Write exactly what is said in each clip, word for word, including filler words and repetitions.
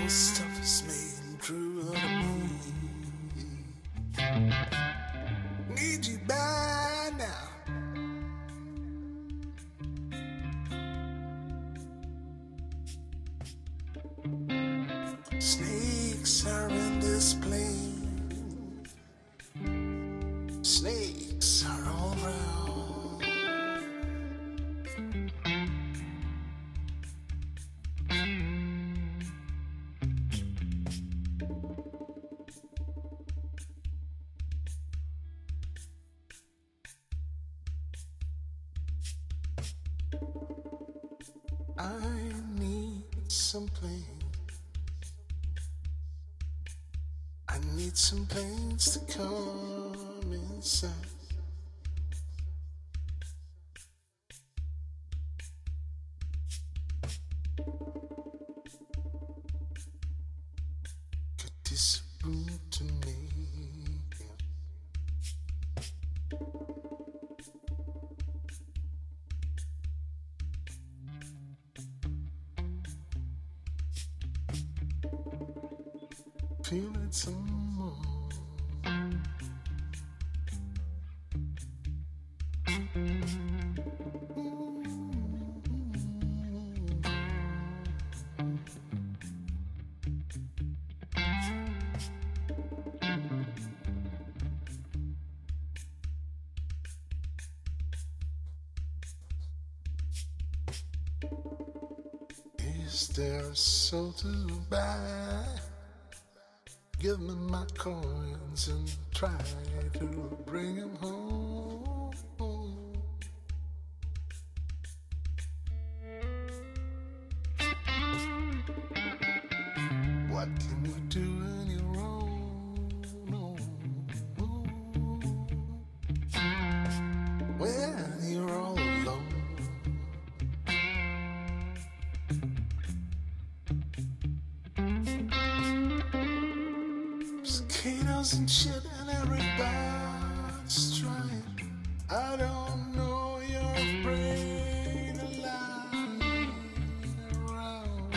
stuff is made true to me. Need you by now. Snakes are in this plane. Snakes are all around. I need some planes. I need some planes to come inside. Get this room to me. Feel it some more. Is there a soul to buy? Give me my coins and try to bring them home. What can you do when you're wrong? When you're all alone. Cicadas and shit and everybody's trying. I don't know you're afraid of lying around.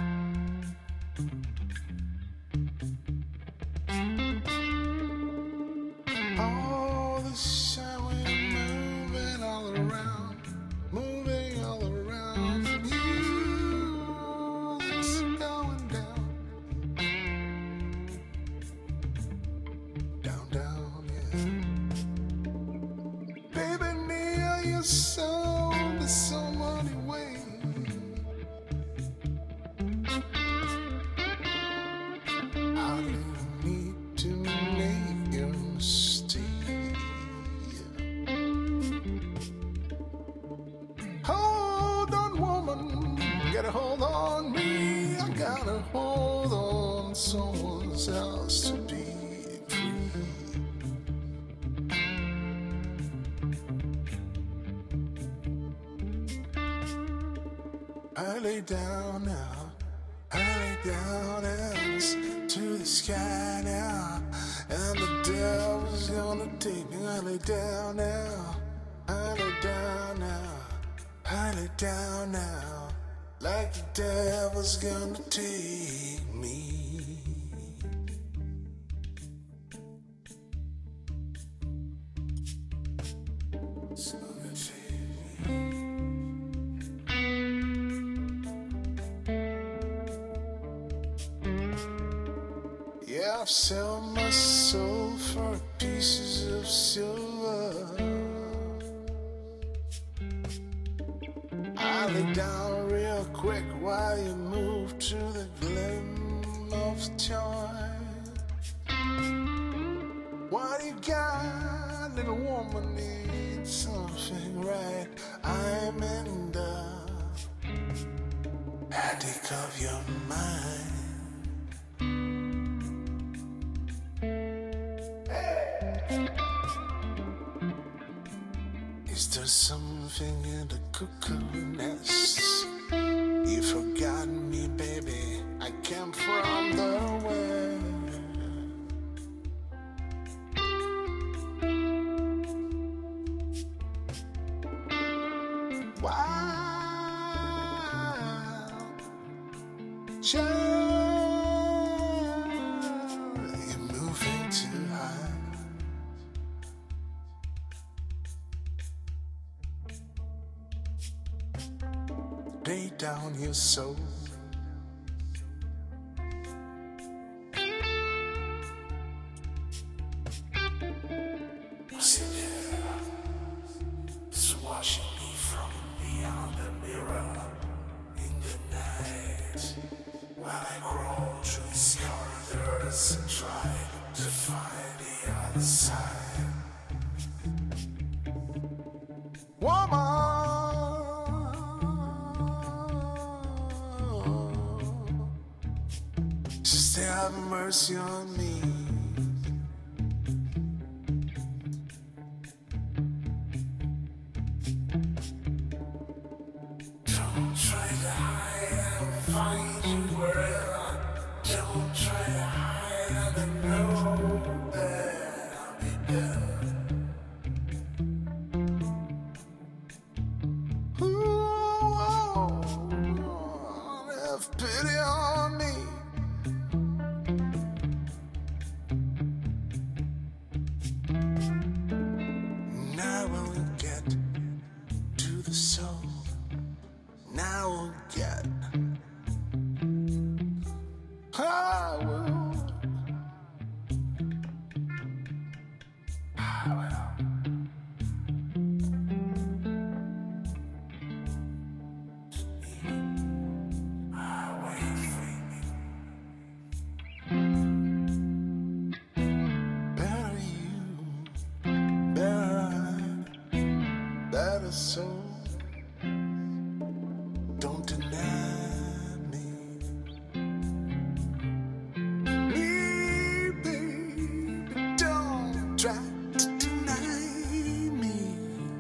All the shine we're moving all around, moving all around you. It's going down. Down, down, yeah. Baby, near your soul, there's so many ways. I don't need to make you stay. Hold on, woman, get a hold on me. I gotta hold on someone else to be. I lay down now, I lay down and to the sky now, and the devil's gonna take me. I lay down now, I lay down now, I lay down now, like the devil's gonna take me. It's gonna take me. Yeah, I've sold my soul for pieces of silver. I lay down real quick while you move to the glim of joy. What do you got, little woman? Needs something right. I'm in the attic of your mind. Is there something in the cuckoo nest? You forgot me, baby. I came from the west. Wild child. down your soul. Was it there? It's watching me from beyond the mirror in the night, while I crawl through these corridors and try to find the other side. Woman, just have mercy on me. Don't try to hide, I'll find you wherever. Don't try to hide, I know that I'll be there. Have pity on me. Now we'll get to the soul. Now we'll get. I will. I will. Better soul, don't deny me. Me, baby, don't try to deny me.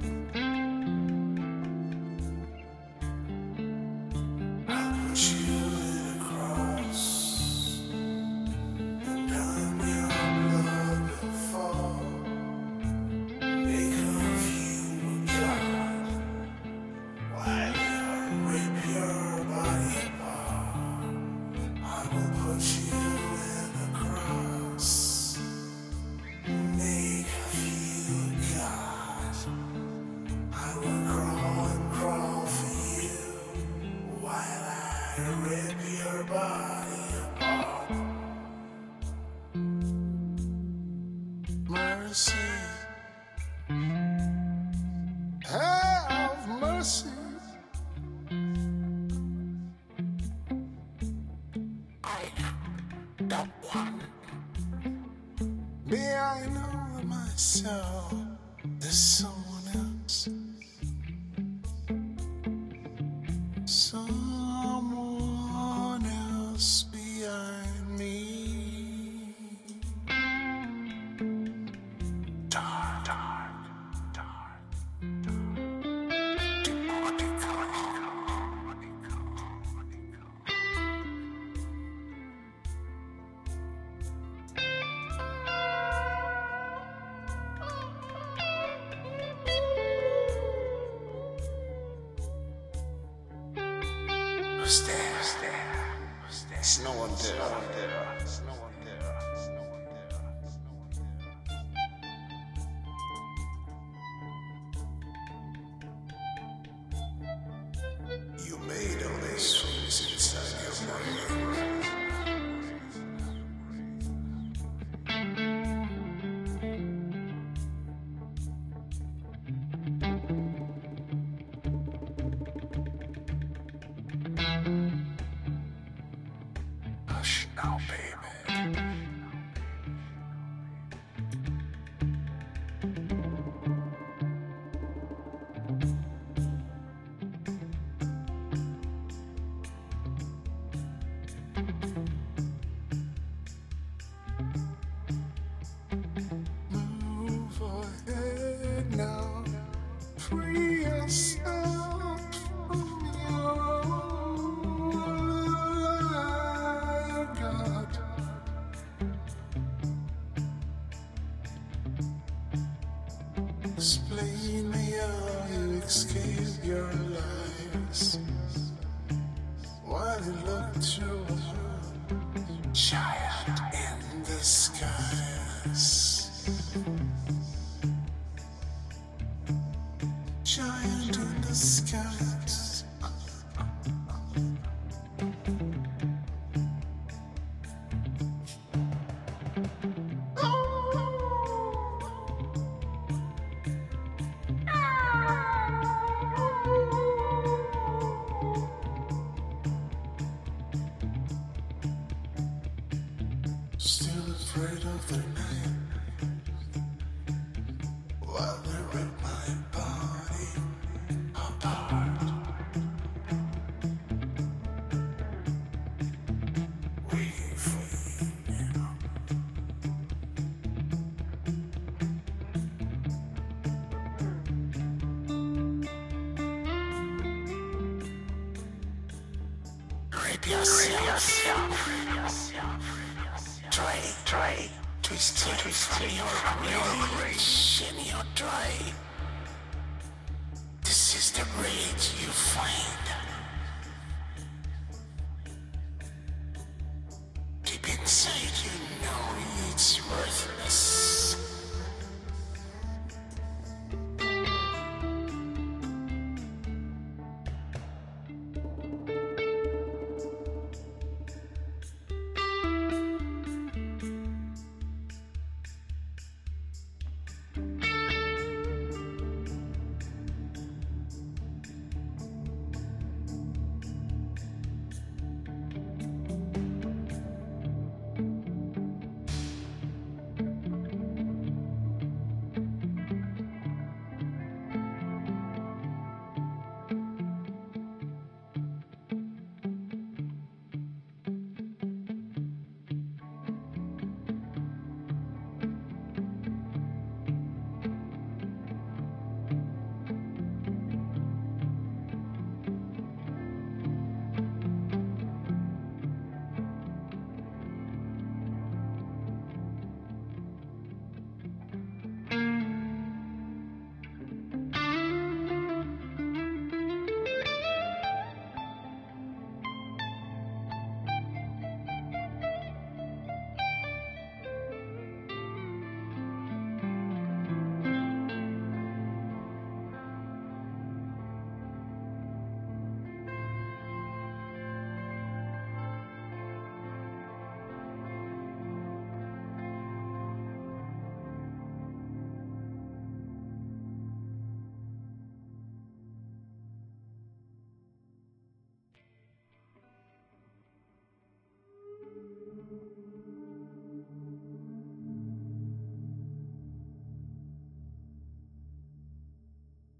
I put you in a cross, and on your blood will fall. Rip your body apart. Mercy, have mercy. I am the one. Me, I know myself. There's someone else. Someone else behind me. Dark, dark, dark, Who's there? Who's there? Who's there? There's no one there. No one there. There's no one there. There's no one there. There's no one there. You made all these things inside your mind. Hush now, baby. Move ahead now. Free yourself from your God. Explain me how you escape your lies. While you look through a giant in the skies. Giant in the skies. Still afraid of the night. While they rip my body apart. Waiting for you now. Rip yourself. Rip yourself. Try, try, twist it from your rage in your dry. This is the rage you find. Deep inside you know it's worth